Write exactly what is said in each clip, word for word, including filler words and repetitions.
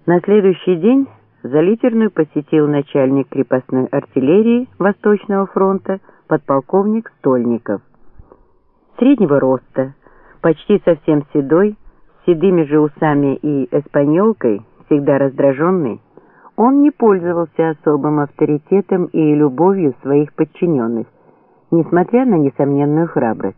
На следующий день Залитерную посетил начальник крепостной артиллерии Восточного фронта подполковник Стольников. Среднего роста, почти совсем седой, с седыми же усами и эспаньолкой, всегда раздраженный, он не пользовался особым авторитетом и любовью своих подчиненных, несмотря на несомненную храбрость.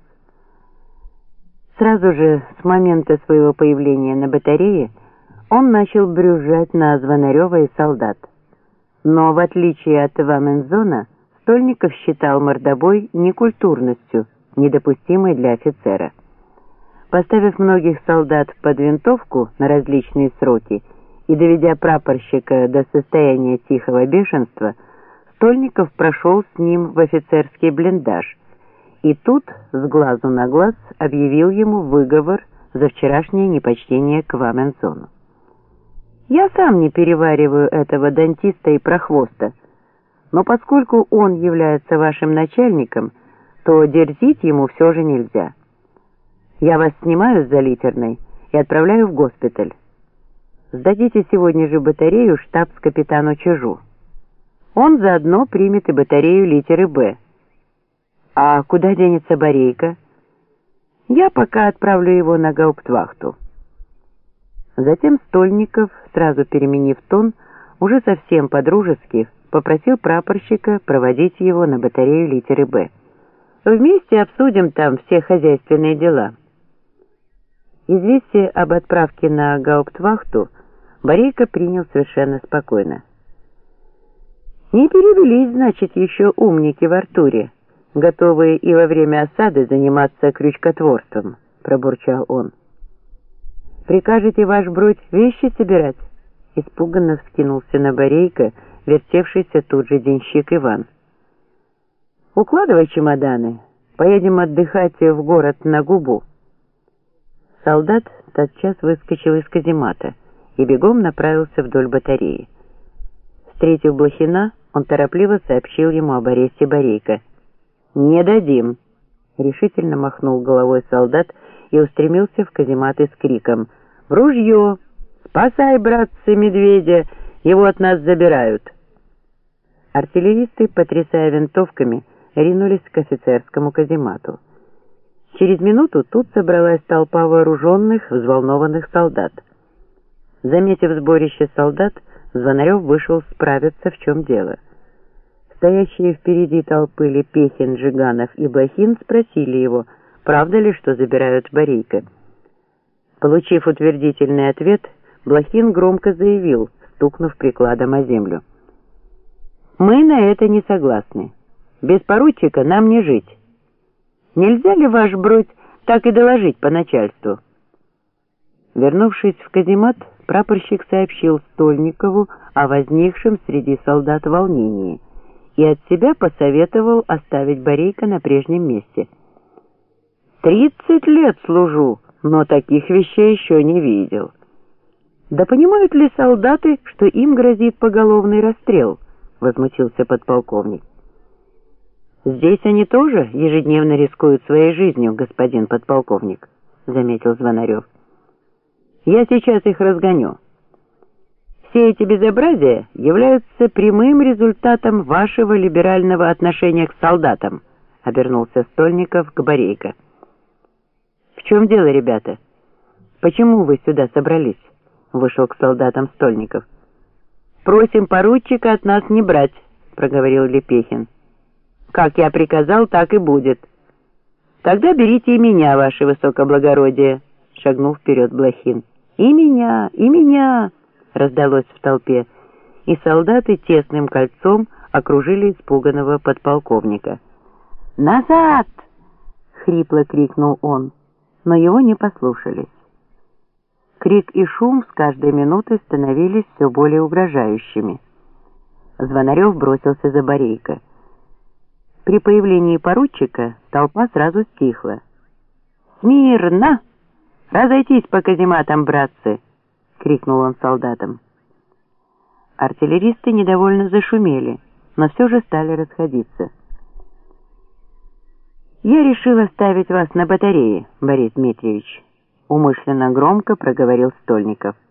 Сразу же с момента своего появления на батарее он начал брюзжать на Звонарева и солдат. Но в отличие от Вамензона, Стольников считал мордобой некультурностью, недопустимой для офицера. Поставив многих солдат под винтовку на различные сроки и доведя прапорщика до состояния тихого бешенства, Стольников прошел с ним в офицерский блиндаж, и тут с глазу на глаз объявил ему выговор за вчерашнее непочтение к Вамензону. «Я сам не перевариваю этого дантиста и прохвоста, но поскольку он является вашим начальником, то дерзить ему все же нельзя. Я вас снимаю с Залитерной и отправляю в госпиталь. Сдадите сегодня же батарею штабс-капитану Чижу. Он заодно примет и батарею литеры «Б». А куда денется Борейко? Я пока отправлю его на гауптвахту». Затем Стольников, сразу переменив тон, уже совсем по-дружески попросил прапорщика проводить его на батарею литеры «Б». «Вместе обсудим там все хозяйственные дела». Известие об отправке на гауптвахту Борейко принял совершенно спокойно. «Не перевелись, значит, еще умники в Артуре, готовые и во время осады заниматься крючкотворством», — пробурчал он. «Прикажете, ваш бродь, вещи собирать?» Испуганно вскинулся на Борейко, вертевшийся тут же денщик Иван. «Укладывай чемоданы, поедем отдыхать в город на Губу». Солдат тотчас выскочил из каземата и бегом направился вдоль батареи. Встретив Блохина, он торопливо сообщил ему об аресте Борейко. «Не дадим!» — решительно махнул головой солдат и устремился в казематы с криком: «В ружье! Спасай, братцы, медведя! Его от нас забирают!» Артиллеристы, потрясая винтовками, ринулись к офицерскому каземату. Через минуту тут собралась толпа вооруженных, взволнованных солдат. Заметив сборище солдат, Звонарев вышел справиться, в чем дело. Стоящие впереди толпы Лепехин, Жиганов и Блохин спросили его, правда ли, что забирают Борейко. Получив утвердительный ответ, Блохин громко заявил, стукнув прикладом о землю: «Мы на это не согласны. Без поручика нам не жить. Нельзя ли, ваш бродь, так и доложить по начальству?» Вернувшись в каземат, прапорщик сообщил Стольникову о возникшем среди солдат волнении и от себя посоветовал оставить Борейко на прежнем месте. «Тридцать лет служу, но таких вещей еще не видел». «Да понимают ли солдаты, что им грозит поголовный расстрел?» — возмутился подполковник. «Здесь они тоже ежедневно рискуют своей жизнью, господин подполковник», — заметил Звонарев. «Я сейчас их разгоню. Все эти безобразия являются прямым результатом вашего либерального отношения к солдатам», — обернулся Стольников к Борейко. «В чем дело, ребята? Почему вы сюда собрались?» — вышел к солдатам Стольников. «Просим поручика от нас не брать», — проговорил Лепехин. «Как я приказал, так и будет». «Тогда берите и меня, ваше высокоблагородие», — шагнул вперед Блохин. «И меня, и меня!» — раздалось в толпе, и солдаты тесным кольцом окружили испуганного подполковника. «Назад!» — хрипло крикнул он, но его не послушались. Крик и шум с каждой минутой становились все более угрожающими. Звонарев бросился за Борейко. При появлении поручика толпа сразу стихла. «Смирно! Разойтись по казематам, братцы!» — крикнул он солдатам. Артиллеристы недовольно зашумели, но все же стали расходиться. «Я решил оставить вас на батарее, Борис Дмитриевич», — умышленно громко проговорил Стольников.